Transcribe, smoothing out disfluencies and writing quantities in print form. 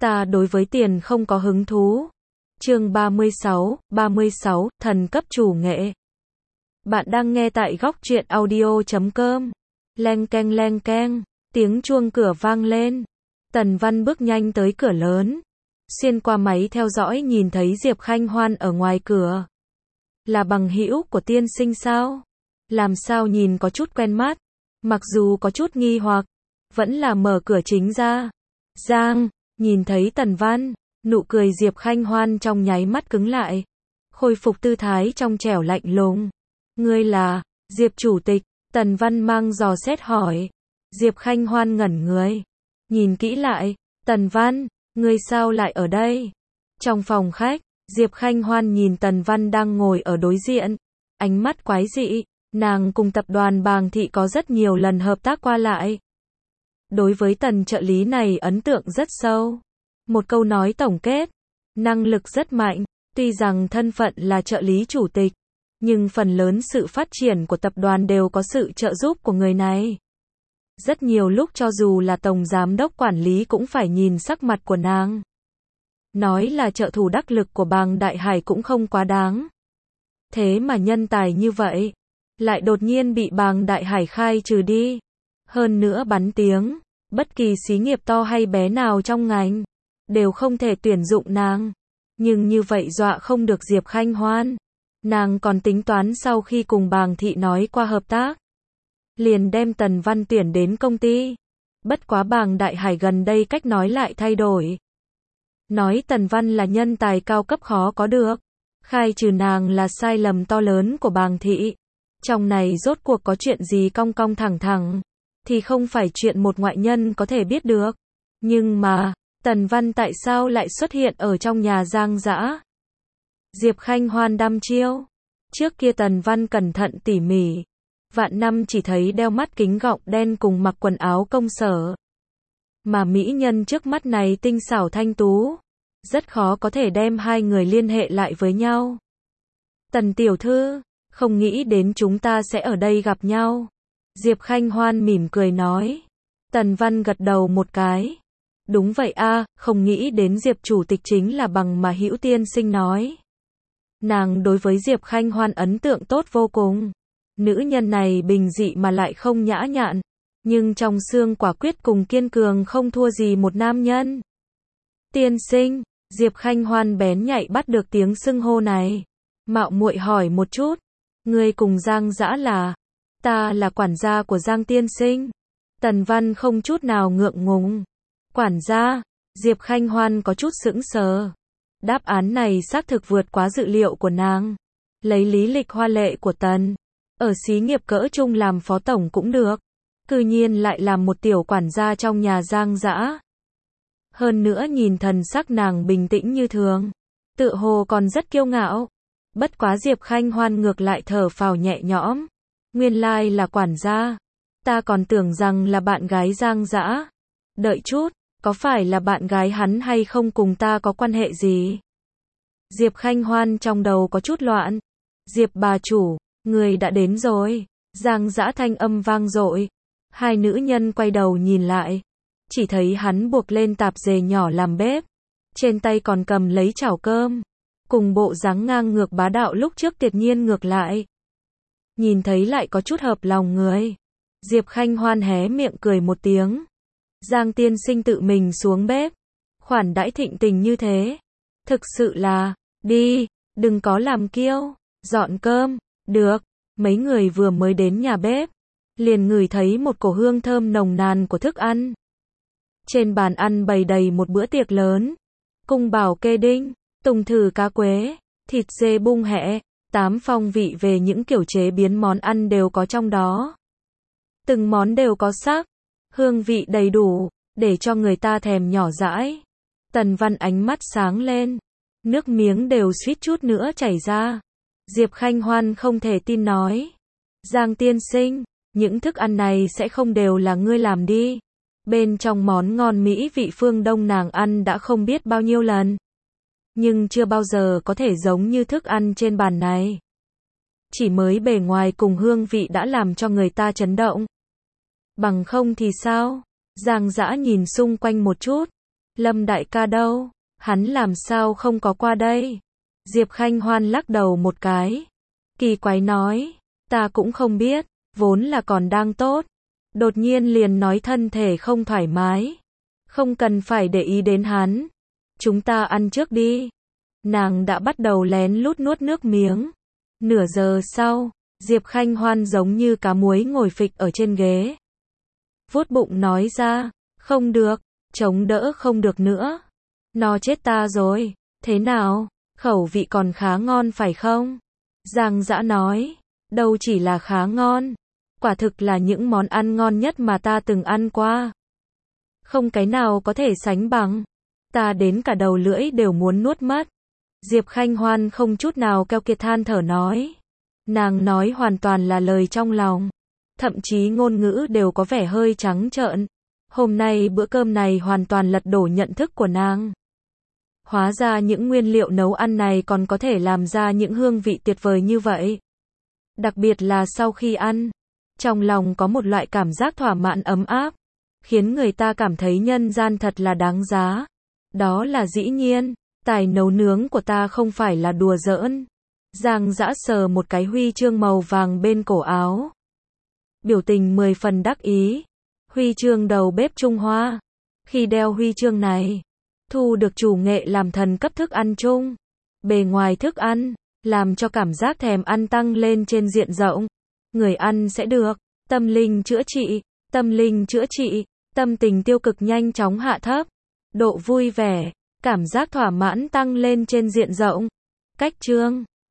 Ta đối với tiền không có hứng thú. Chương 36, thần cấp chủ nghệ. Bạn đang nghe tại góc truyện audio.com. Leng keng, tiếng chuông cửa vang lên. Tần Văn bước nhanh tới cửa lớn. Xuyên qua máy theo dõi nhìn thấy Diệp Khanh Hoan ở ngoài cửa. Là bằng hữu của tiên sinh sao? Làm sao nhìn có chút quen mắt. Mặc dù có chút nghi hoặc, vẫn là mở cửa chính ra. Giang, nhìn thấy Tần Văn, nụ cười Diệp Khanh Hoan trong nháy mắt cứng lại. Khôi phục tư thái trong trẻo lạnh lùng. Ngươi là, Diệp chủ tịch, Tần Văn mang dò xét hỏi. Diệp Khanh Hoan ngẩn người. Nhìn kỹ lại, Tần Văn, ngươi sao lại ở đây? Trong phòng khách, Diệp Khanh Hoan nhìn Tần Văn đang ngồi ở đối diện. Ánh mắt quái dị, nàng cùng tập đoàn Bàng Thị có rất nhiều lần hợp tác qua lại. Đối với Tần trợ lý này ấn tượng rất sâu. Một câu nói tổng kết, năng lực rất mạnh, tuy rằng thân phận là trợ lý chủ tịch, nhưng phần lớn sự phát triển của tập đoàn đều có sự trợ giúp của người này. Rất nhiều lúc cho dù là tổng giám đốc quản lý cũng phải nhìn sắc mặt của nàng. Nói là trợ thủ đắc lực của Bàng Đại Hải cũng không quá đáng. Thế mà nhân tài như vậy, lại đột nhiên bị Bàng Đại Hải khai trừ đi. Hơn nữa bắn tiếng, bất kỳ xí nghiệp to hay bé nào trong ngành, đều không thể tuyển dụng nàng. Nhưng như vậy dọa không được Diệp Khanh Hoan. Nàng còn tính toán sau khi cùng Bàng Thị nói qua hợp tác, liền đem Tần Văn tuyển đến công ty. Bất quá Bàng Đại Hải gần đây cách nói lại thay đổi. Nói Tần Văn là nhân tài cao cấp khó có được. Khai trừ nàng là sai lầm to lớn của Bàng Thị. Trong này rốt cuộc có chuyện gì cong cong thẳng thẳng, thì không phải chuyện một ngoại nhân có thể biết được. Nhưng mà, Tần Văn tại sao lại xuất hiện ở trong nhà Giang Dã? Diệp Khanh Hoan đăm chiêu. Trước kia Tần Văn cẩn thận tỉ mỉ. Vạn năm chỉ thấy đeo mắt kính gọng đen cùng mặc quần áo công sở. Mà mỹ nhân trước mắt này tinh xảo thanh tú. Rất khó có thể đem hai người liên hệ lại với nhau. Tần tiểu thư, không nghĩ đến chúng ta sẽ ở đây gặp nhau. Diệp Khanh Hoan mỉm cười nói. Tần Văn gật đầu một cái. Đúng vậy a, không nghĩ đến Diệp chủ tịch chính là bằng mà Hữu tiên sinh nói. Nàng đối với Diệp Khanh Hoan ấn tượng tốt vô cùng. Nữ nhân này bình dị mà lại không nhã nhặn, nhưng trong xương quả quyết cùng kiên cường không thua gì một nam nhân. Tiên sinh, Diệp Khanh Hoan bén nhạy bắt được tiếng xưng hô này. Mạo muội hỏi một chút, ngươi cùng Giang Dã là? Ta là quản gia của Giang tiên sinh. Tần Văn không chút nào ngượng ngùng. Quản gia? Diệp Khanh Hoan có chút sững sờ. Đáp án này xác thực vượt quá dự liệu của nàng. Lấy lý lịch hoa lệ của Tần, ở xí nghiệp cỡ trung làm phó tổng cũng được. Cư nhiên lại làm một tiểu quản gia trong nhà Giang Dã. Hơn nữa nhìn thần sắc nàng bình tĩnh như thường, tựa hồ còn rất kiêu ngạo. Bất quá Diệp Khanh Hoan ngược lại thở phào nhẹ nhõm. Nguyên lai là quản gia. Ta còn tưởng rằng là bạn gái Giang Dã. Đợi chút, có phải là bạn gái hắn hay không cùng ta có quan hệ gì? Diệp Khanh Hoan trong đầu có chút loạn. Diệp bà chủ, người đã đến rồi. Giang Dã thanh âm vang dội. Hai nữ nhân quay đầu nhìn lại. Chỉ thấy hắn buộc lên tạp dề nhỏ làm bếp. Trên tay còn cầm lấy chảo cơm. Cùng bộ dáng ngang ngược bá đạo lúc trước tuyệt nhiên ngược lại. Nhìn thấy lại có chút hợp lòng người. Diệp Khanh Hoan hé miệng cười một tiếng. Giang tiên sinh tự mình xuống bếp. Khoản đãi thịnh tình như thế. Thực sự là, đi, đừng có làm kiêu. Dọn cơm, được. Mấy người vừa mới đến nhà bếp, liền ngửi thấy một cổ hương thơm nồng nàn của thức ăn. Trên bàn ăn bày đầy một bữa tiệc lớn. Cung bảo kê đinh, tùng thử cá quế, thịt dê bung hẹ, 8 phong vị về những kiểu chế biến món ăn đều có trong đó. Từng món đều có sắc, hương vị đầy đủ, để cho người ta thèm nhỏ dãi. Tần Văn ánh mắt sáng lên, nước miếng đều suýt chút nữa chảy ra. Diệp Khanh Hoan không thể tin nói. Giang tiên sinh, những thức ăn này sẽ không đều là ngươi làm đi. Bên trong món ngon mỹ vị phương Đông nàng ăn đã không biết bao nhiêu lần. Nhưng chưa bao giờ có thể giống như thức ăn trên bàn này. Chỉ mới bề ngoài cùng hương vị đã làm cho người ta chấn động. Bằng không thì sao? Giang Dã nhìn xung quanh một chút. Lâm đại ca đâu? Hắn làm sao không có qua đây? Diệp Khanh Hoan lắc đầu một cái. Kỳ quái nói, ta cũng không biết, vốn là còn đang tốt. Đột nhiên liền nói thân thể không thoải mái. Không cần phải để ý đến hắn. Chúng ta ăn trước đi. Nàng đã bắt đầu lén lút nuốt nước miếng. Nửa giờ sau, Diệp Khanh Hoan giống như cá muối ngồi phịch ở trên ghế. Vuốt bụng nói ra, không được, chống đỡ không được nữa. No chết ta rồi, thế nào, khẩu vị còn khá ngon phải không? Giang Dã nói, đâu chỉ là khá ngon, quả thực là những món ăn ngon nhất mà ta từng ăn qua. Không cái nào có thể sánh bằng, ta đến cả đầu lưỡi đều muốn nuốt mất. Diệp Khanh Hoan không chút nào keo kiệt than thở nói. Nàng nói hoàn toàn là lời trong lòng, thậm chí ngôn ngữ đều có vẻ hơi trắng trợn. Hôm nay bữa cơm này hoàn toàn lật đổ nhận thức của nàng. Hóa ra những nguyên liệu nấu ăn này còn có thể làm ra những hương vị tuyệt vời như vậy. Đặc biệt là sau khi ăn, trong lòng có một loại cảm giác thỏa mãn ấm áp, khiến người ta cảm thấy nhân gian thật là đáng giá. Đó là dĩ nhiên, tài nấu nướng của ta không phải là đùa giỡn. Giang Dã sờ một cái huy chương màu vàng bên cổ áo. Biểu tình 10 phần đắc ý. Huy chương đầu bếp Trung Hoa. Khi đeo huy chương này, thu được chủ nghệ làm thần cấp thức ăn chung. Bề ngoài thức ăn, làm cho cảm giác thèm ăn tăng lên trên diện rộng. Người ăn sẽ được tâm linh chữa trị, tâm linh chữa trị, tâm tình tiêu cực nhanh chóng hạ thấp. Độ vui vẻ, cảm giác thỏa mãn tăng lên trên diện rộng. Cách chương